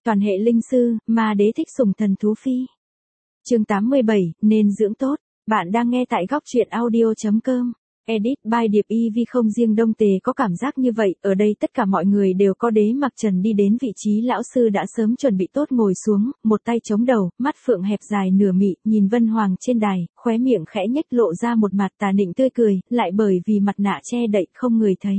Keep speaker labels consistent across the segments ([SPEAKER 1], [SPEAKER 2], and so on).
[SPEAKER 1] Toàn hệ linh sư, ma đế thích sủng thần thú phi. Chương 87, nên dưỡng tốt. Bạn đang nghe tại góc truyện audio.com. Edit by Điệp EV. Không riêng Đông Tề có cảm giác như vậy, ở đây tất cả mọi người đều có Đế Mặc Trần đi đến vị trí lão sư đã sớm chuẩn bị tốt ngồi xuống, một tay chống đầu, mắt phượng hẹp dài nửa mị, nhìn Vân Hoàng trên đài, khóe miệng khẽ nhếch lộ ra một mặt tà nịnh tươi cười, lại bởi vì mặt nạ che đậy không người thấy.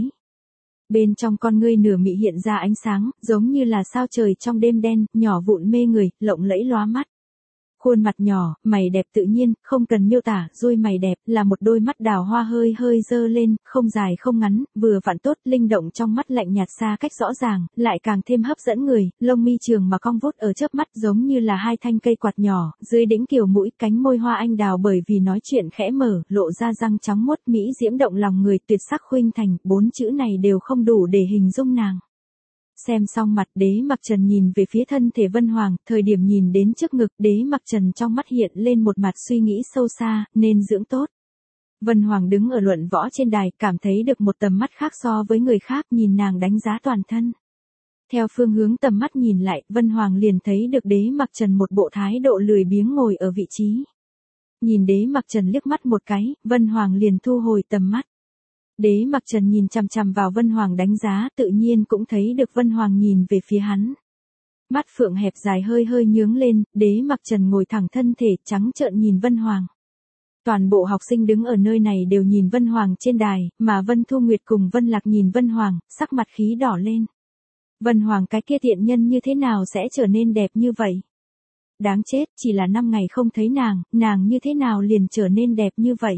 [SPEAKER 1] Bên trong con ngươi nửa mị hiện ra ánh sáng, giống như là sao trời trong đêm đen, nhỏ vụn mê người, lộng lẫy lóa mắt. Khuôn mặt nhỏ, mày đẹp tự nhiên, không cần miêu tả, đuôi mày đẹp, là một đôi mắt đào hoa hơi hơi dơ lên, không dài không ngắn, vừa vặn tốt, linh động trong mắt lạnh nhạt xa cách rõ ràng, lại càng thêm hấp dẫn người, lông mi trường mà cong vút ở chớp mắt giống như là hai thanh cây quạt nhỏ, dưới đỉnh kiều mũi, cánh môi hoa anh đào bởi vì nói chuyện khẽ mở, lộ ra răng trắng muốt mỹ diễm động lòng người, tuyệt sắc khuynh thành, 4 chữ này đều không đủ để hình dung nàng. Xem xong mặt Đế Mặc Trần nhìn về phía thân thể Vân Hoàng, thời điểm nhìn đến trước ngực Đế Mặc Trần trong mắt hiện lên một mặt suy nghĩ sâu xa, nên dưỡng tốt. Vân Hoàng đứng ở luận võ trên đài, cảm thấy được một tầm mắt khác so với người khác, nhìn nàng đánh giá toàn thân. Theo phương hướng tầm mắt nhìn lại, Vân Hoàng liền thấy được Đế Mặc Trần một bộ thái độ lười biếng ngồi ở vị trí. Nhìn Đế Mặc Trần liếc mắt một cái, Vân Hoàng liền thu hồi tầm mắt. Đế Mặc Trần nhìn chằm chằm vào Vân Hoàng đánh giá, tự nhiên cũng thấy được Vân Hoàng nhìn về phía hắn. Mắt phượng hẹp dài hơi hơi nhướng lên, Đế Mặc Trần ngồi thẳng thân thể, trắng trợn nhìn Vân Hoàng. Toàn bộ học sinh đứng ở nơi này đều nhìn Vân Hoàng trên đài, mà Vân Thu Nguyệt cùng Vân Lạc nhìn Vân Hoàng, sắc mặt khí đỏ lên. Vân Hoàng cái kia thiện nhân như thế nào sẽ trở nên đẹp như vậy? Đáng chết, chỉ là 5 ngày không thấy nàng như thế nào liền trở nên đẹp như vậy?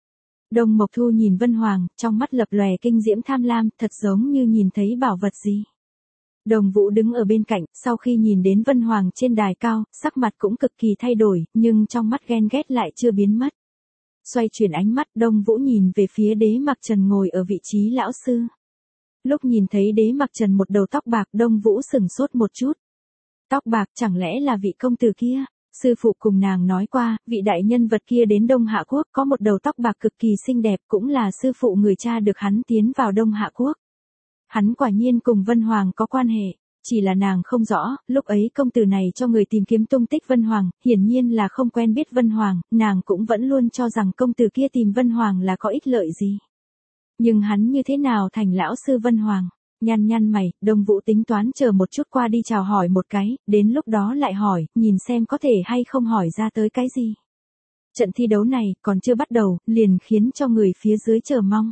[SPEAKER 1] Đông Mộc Thu nhìn Vân Hoàng, trong mắt lập lòe kinh diễm tham lam, thật giống như nhìn thấy bảo vật gì. Đồng Vũ đứng ở bên cạnh, sau khi nhìn đến Vân Hoàng trên đài cao, sắc mặt cũng cực kỳ thay đổi, nhưng trong mắt ghen ghét lại chưa biến mất. Xoay chuyển ánh mắt, Đông Vũ nhìn về phía Đế Mặc Trần ngồi ở vị trí lão sư. Lúc nhìn thấy Đế Mặc Trần một đầu tóc bạc, Đông Vũ sửng sốt một chút. Tóc bạc chẳng lẽ là vị công tử kia? Sư phụ cùng nàng nói qua, vị đại nhân vật kia đến Đông Hạ Quốc có một đầu tóc bạc cực kỳ xinh đẹp, cũng là sư phụ người cha được hắn tiến vào Đông Hạ Quốc. Hắn quả nhiên cùng Vân Hoàng có quan hệ, chỉ là nàng không rõ, lúc ấy công tử này cho người tìm kiếm tung tích Vân Hoàng, hiển nhiên là không quen biết Vân Hoàng, nàng cũng vẫn luôn cho rằng công tử kia tìm Vân Hoàng là có ích lợi gì. Nhưng hắn như thế nào thành lão sư Vân Hoàng? Nhăn mày, Đông Vũ tính toán chờ một chút qua đi chào hỏi một cái, đến lúc đó lại hỏi, nhìn xem có thể hay không hỏi ra tới cái gì. Trận thi đấu này, còn chưa bắt đầu, liền khiến cho người phía dưới chờ mong.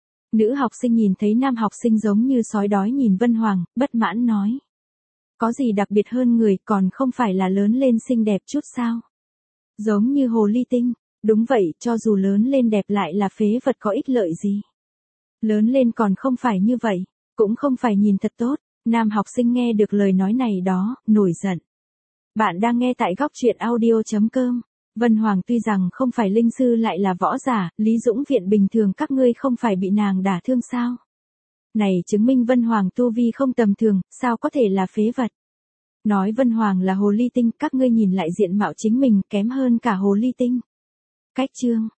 [SPEAKER 1] Nữ học sinh nhìn thấy nam học sinh giống như sói đói nhìn Vân Hoàng, bất mãn nói. Có gì đặc biệt hơn người, còn không phải là lớn lên xinh đẹp chút sao? Giống như hồ ly tinh, đúng vậy, cho dù lớn lên đẹp lại là phế vật có ích lợi gì. Lớn lên còn không phải như vậy. Cũng không phải nhìn thật tốt, nam học sinh nghe được lời nói này đó, nổi giận. Bạn đang nghe tại góc truyện audio.com. Vân Hoàng tuy rằng không phải linh sư lại là võ giả, Lý Dũng Viện bình thường các ngươi không phải bị nàng đả thương sao? Này chứng minh Vân Hoàng tu vi không tầm thường, sao có thể là phế vật? Nói Vân Hoàng là hồ ly tinh, các ngươi nhìn lại diện mạo chính mình kém hơn cả hồ ly tinh. Cách chương.